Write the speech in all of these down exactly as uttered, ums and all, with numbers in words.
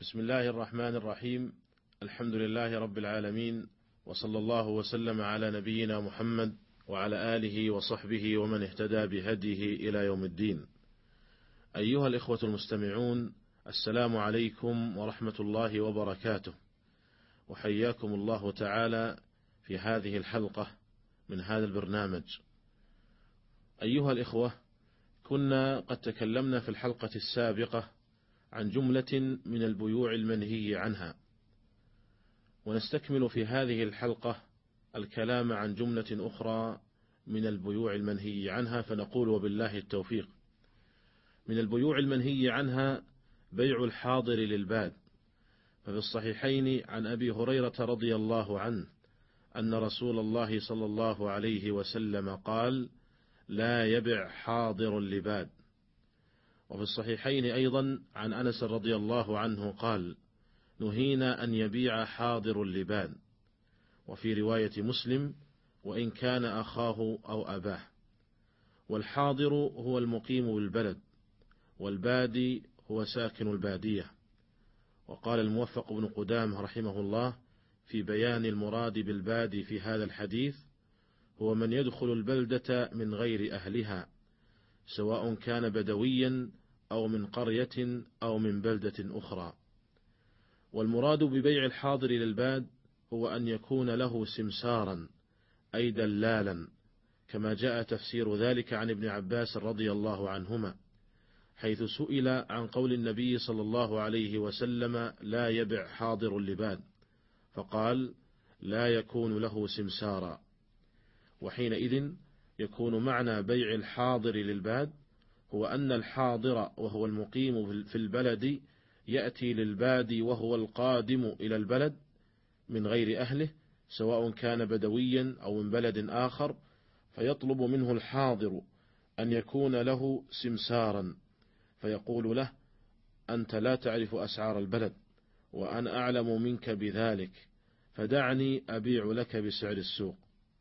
بسم الله الرحمن الرحيم. الحمد لله رب العالمين، وصلى الله وسلم على نبينا محمد وعلى آله وصحبه ومن اهتدى بهديه إلى يوم الدين. أيها الإخوة المستمعون، السلام عليكم ورحمة الله وبركاته، وحياكم الله تعالى في هذه الحلقة من هذا البرنامج. أيها الإخوة، كنا قد تكلمنا في الحلقة السابقة عن جملة من البيوع المنهي عنها، ونستكمل في هذه الحلقة الكلام عن جملة أخرى من البيوع المنهي عنها، فنقول وبالله التوفيق. من البيوع المنهي عنها بيع الحاضر للباد، ففي الصحيحين عن أبي هريرة رضي الله عنه أن رسول الله صلى الله عليه وسلم قال: لا يبع حاضر لباد. وفي الصحيحين أيضا عن أنس رضي الله عنه قال: نهينا أن يبيع حاضر لباد. وفي رواية مسلم: وإن كان أخاه أو أباه. والحاضر هو المقيم بالبلد، والبادي هو ساكن البادية. وقال الموفق بن قدامة رحمه الله في بيان المراد بالبادي في هذا الحديث: هو من يدخل البلدة من غير أهلها، سواء كان بدويا أو من قرية أو من بلدة أخرى. والمراد ببيع الحاضر للباد هو أن يكون له سمسارا أي دلالا، كما جاء تفسير ذلك عن ابن عباس رضي الله عنهما، حيث سئل عن قول النبي صلى الله عليه وسلم: لا يبع حاضر لباد، فقال: لا يكون له سمسارا. وحينئذ يكون معنى بيع الحاضر للباد هو أن الحاضر وهو المقيم في البلد يأتي للبادي وهو القادم إلى البلد من غير أهله، سواء كان بدويا أو من بلد آخر، فيطلب منه الحاضر أن يكون له سمسارا، فيقول له: أنت لا تعرف أسعار البلد، وأنا أعلم منك بذلك، فدعني أبيع لك بسعر السوق.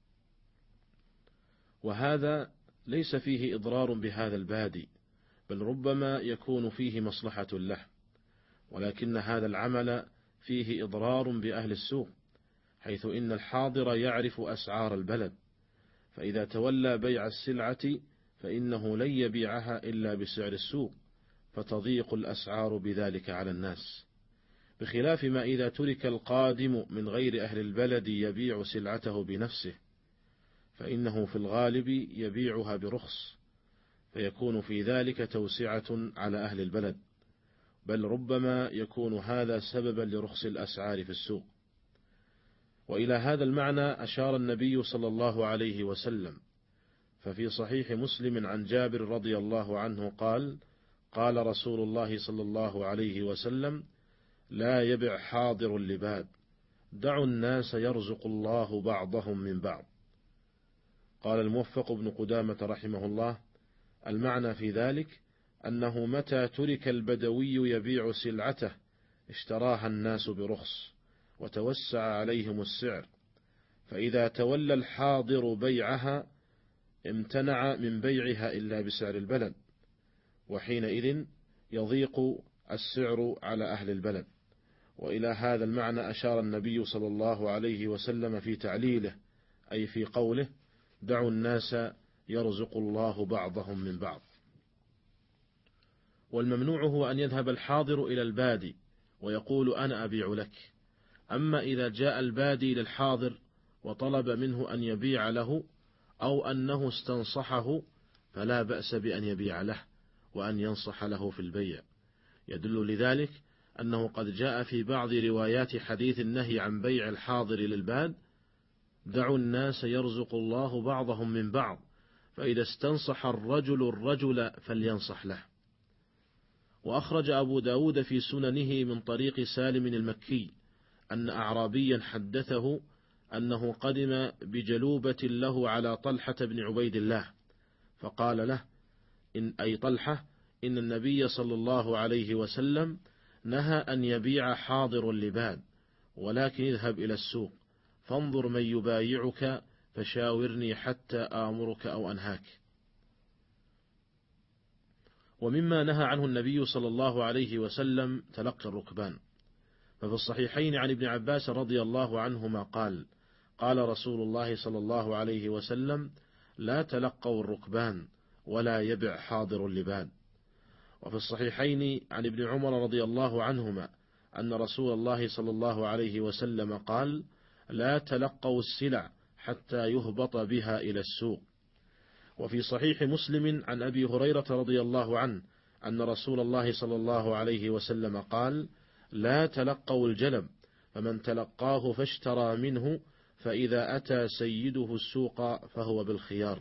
وهذا ليس فيه إضرار بهذا البادي، بل ربما يكون فيه مصلحة له، ولكن هذا العمل فيه إضرار بأهل السوق، حيث إن الحاضر يعرف أسعار البلد، فإذا تولى بيع السلعة فإنه لن يبيعها إلا بسعر السوق، فتضيق الأسعار بذلك على الناس، بخلاف ما إذا ترك القادم من غير أهل البلد يبيع سلعته بنفسه، فإنه في الغالب يبيعها برخص، فيكون في ذلك توسعة على أهل البلد، بل ربما يكون هذا سببا لرخص الأسعار في السوق. وإلى هذا المعنى أشار النبي صلى الله عليه وسلم، ففي صحيح مسلم عن جابر رضي الله عنه قال: قال رسول الله صلى الله عليه وسلم: لا يبع حاضر لباد، دعوا الناس يرزق الله بعضهم من بعض. قال الموفق بن قدامة رحمه الله: المعنى في ذلك أنه متى ترك البدوي يبيع سلعته اشتراها الناس برخص، وتوسع عليهم السعر، فإذا تولى الحاضر بيعها امتنع من بيعها إلا بسعر البلد، وحينئذ يضيق السعر على أهل البلد. وإلى هذا المعنى أشار النبي صلى الله عليه وسلم في تعليله، أي في قوله: دعوا الناس يرزق الله بعضهم من بعض. والممنوع هو أن يذهب الحاضر إلى البادي ويقول: أنا أبيع لك. أما إذا جاء البادي للحاضر وطلب منه أن يبيع له، أو أنه استنصحه، فلا بأس بأن يبيع له وأن ينصح له في البيع. يدل لذلك أنه قد جاء في بعض روايات حديث النهي عن بيع الحاضر للباد: دعوا الناس يرزق الله بعضهم من بعض، فإذا استنصح الرجل الرجل فلينصح له. وأخرج أبو داود في سننه من طريق سالم المكي أن أعرابيا حدثه أنه قدم بجلوبة له على طلحة بن عبيد الله، فقال له: إن أي طلحة إن النبي صلى الله عليه وسلم نهى أن يبيع حاضر لباد، ولكن اذهب إلى السوق فانظر من يبايعك فشاورني حتى آمرك أو أنهاك. ومما نهى عنه النبي صلى الله عليه وسلم تلقي الركبان، ففي الصحيحين عن ابن عباس رضي الله عنهما قال: قال رسول الله صلى الله عليه وسلم: لا تلقوا الركبان ولا يبع حاضر اللبان. وفي الصحيحين عن ابن عمر رضي الله عنهما أن رسول الله صلى الله عليه وسلم قال: لا تلقوا السلع حتى يهبط بها إلى السوق. وفي صحيح مسلم عن أبي هريرة رضي الله عنه أن رسول الله صلى الله عليه وسلم قال: لا تلقوا الجلب، فمن تلقاه فاشترى منه فإذا أتى سيده السوق فهو بالخيار.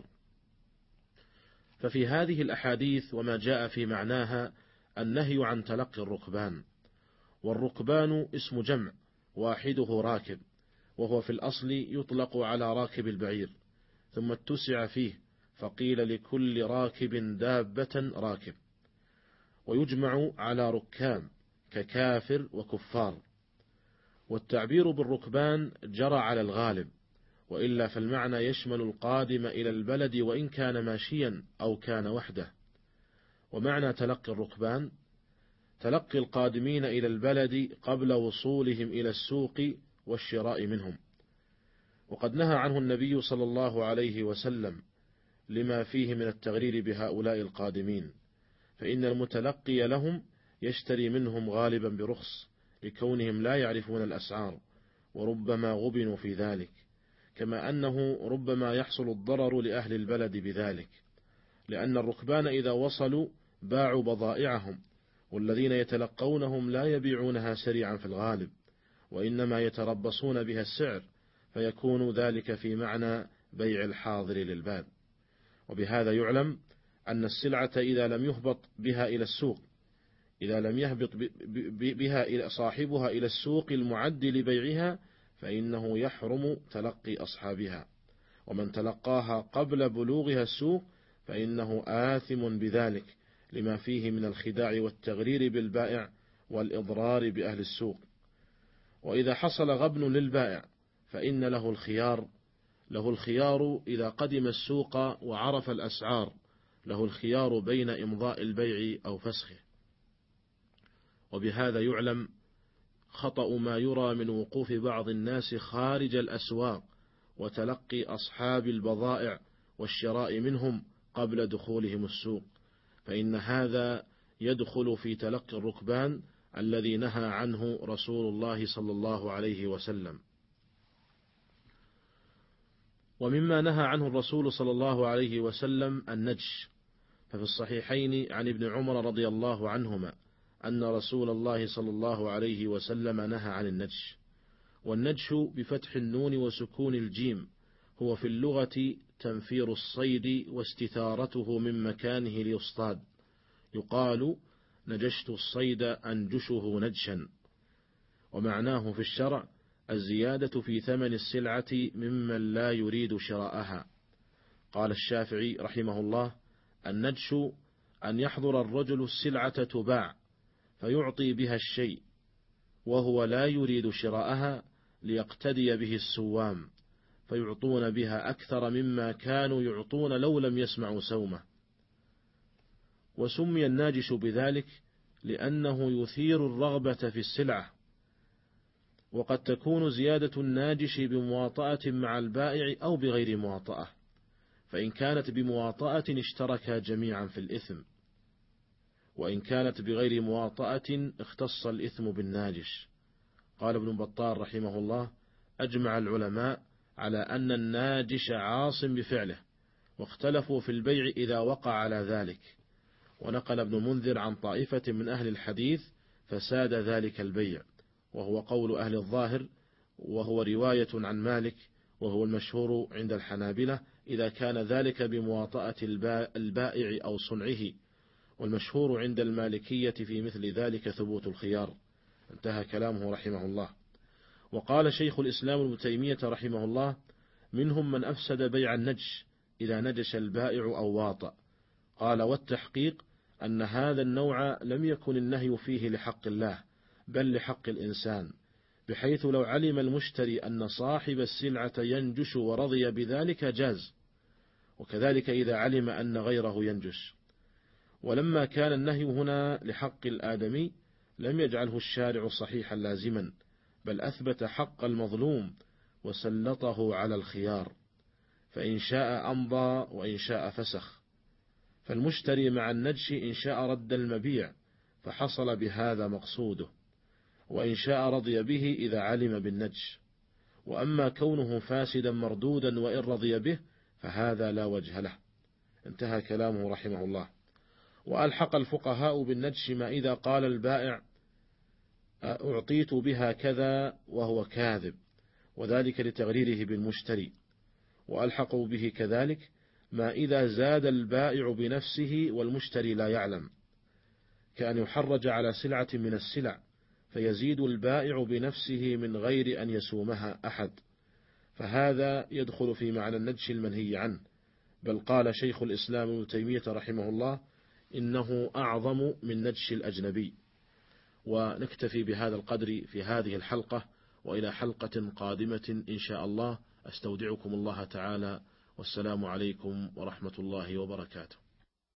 ففي هذه الأحاديث وما جاء في معناها النهي عن تلقي الركبان. والركبان اسم جمع واحده راكب، وهو في الأصل يطلق على راكب البعير، ثم اتسع فيه فقيل لكل راكب دابة راكب، ويجمع على ركام ككافر وكفار. والتعبير بالركبان جرى على الغالب، وإلا فالمعنى يشمل القادم إلى البلد وإن كان ماشيا أو كان وحده. ومعنى تلقي الركبان تلقي القادمين إلى البلد قبل وصولهم إلى السوق والشراء منهم. وقد نهى عنه النبي صلى الله عليه وسلم لما فيه من التغرير بهؤلاء القادمين، فإن المتلقي لهم يشتري منهم غالبا برخص لكونهم لا يعرفون الأسعار، وربما غبنوا في ذلك، كما أنه ربما يحصل الضرر لأهل البلد بذلك، لأن الركبان إذا وصلوا باعوا بضائعهم، والذين يتلقونهم لا يبيعونها سريعا في الغالب، وإنما يتربصون بها السعر، فيكون ذلك في معنى بيع الحاضر للباد. وبهذا يعلم أن السلعة إذا لم يهبط بها إلى السوق إذا لم يهبط بها إلى صاحبها إلى السوق المعد لبيعها فإنه يحرم تلقي أصحابها، ومن تلقاها قبل بلوغها السوق فإنه آثم بذلك، لما فيه من الخداع والتغرير بالبائع والإضرار بأهل السوق. وإذا حصل غبن للبائع فإن له الخيار له الخيار إذا قدم السوق وعرف الأسعار، له الخيار بين إمضاء البيع أو فسخه. وبهذا يعلم خطأ ما يرى من وقوف بعض الناس خارج الأسواق وتلقي أصحاب البضائع والشراء منهم قبل دخولهم السوق، فإن هذا يدخل في تلقي الركبان الذي نهى عنه رسول الله صلى الله عليه وسلم. ومما نهى عنه الرسول صلى الله عليه وسلم النجش، ففي الصحيحين عن ابن عمر رضي الله عنهما أن رسول الله صلى الله عليه وسلم نهى عن النجش. والنجش بفتح النون وسكون الجيم هو في اللغة تنفير الصيد واستثارته من مكانه ليصطاد، يقال نجشت الصيد أنجشه نجشا. ومعناه في الشرع الزيادة في ثمن السلعة ممن لا يريد شراءها. قال الشافعي رحمه الله: النجش أن يحضر الرجل السلعة تباع فيعطي بها الشيء وهو لا يريد شراءها ليقتدي به السوام، فيعطون بها أكثر مما كانوا يعطون لو لم يسمعوا سومه. وسمي الناجش بذلك لأنه يثير الرغبة في السلعة. وقد تكون زيادة الناجش بمواطأة مع البائع أو بغير مواطأة، فإن كانت بمواطأة اشتركا جميعا في الإثم، وإن كانت بغير مواطأة اختص الإثم بالناجش. قال ابن بطال رحمه الله: أجمع العلماء على أن الناجش عاص بفعله، واختلفوا في البيع إذا وقع على ذلك. ونقل ابن منذر عن طائفة من أهل الحديث فساد ذلك البيع، وهو قول أهل الظاهر، وهو رواية عن مالك، وهو المشهور عند الحنابلة إذا كان ذلك بمواطأة البائع أو صنعه، والمشهور عند المالكية في مثل ذلك ثبوت الخيار. انتهى كلامه رحمه الله. وقال شيخ الإسلام ابن تيمية رحمه الله: منهم من أفسد بيع النجش إذا نجش البائع أو واطأ. قال: والتحقيق أن هذا النوع لم يكن النهي فيه لحق الله بل لحق الإنسان، بحيث لو علم المشتري أن صاحب السلعة ينجش ورضي بذلك جاز، وكذلك إذا علم أن غيره ينجش. ولما كان النهي هنا لحق الآدمي لم يجعله الشارع صحيحا لازما، بل أثبت حق المظلوم وسلطه على الخيار، فإن شاء أمضى وإن شاء فسخ. فالمشتري مع النجش إن شاء رد المبيع فحصل بهذا مقصوده، وإن شاء رضي به إذا علم بالنجش. وأما كونه فاسدا مردودا وإن رضي به فهذا لا وجه له. انتهى كلامه رحمه الله. وألحق الفقهاء بالنجش ما إذا قال البائع أعطيت بها كذا وهو كاذب، وذلك لتغريره بالمشتري. وألحقوا به كذلك ما إذا زاد البائع بنفسه والمشتري لا يعلم، كأن يحرج على سلعة من السلع فيزيد البائع بنفسه من غير أن يسومها أحد، فهذا يدخل في معنى النجش المنهي عنه. بل قال شيخ الإسلام ابن تيمية رحمه الله إنه أعظم من نجش الأجنبي. ونكتفي بهذا القدر في هذه الحلقة، وإلى حلقة قادمة إن شاء الله أستودعكم الله تعالى، والسلام عليكم ورحمة الله وبركاته.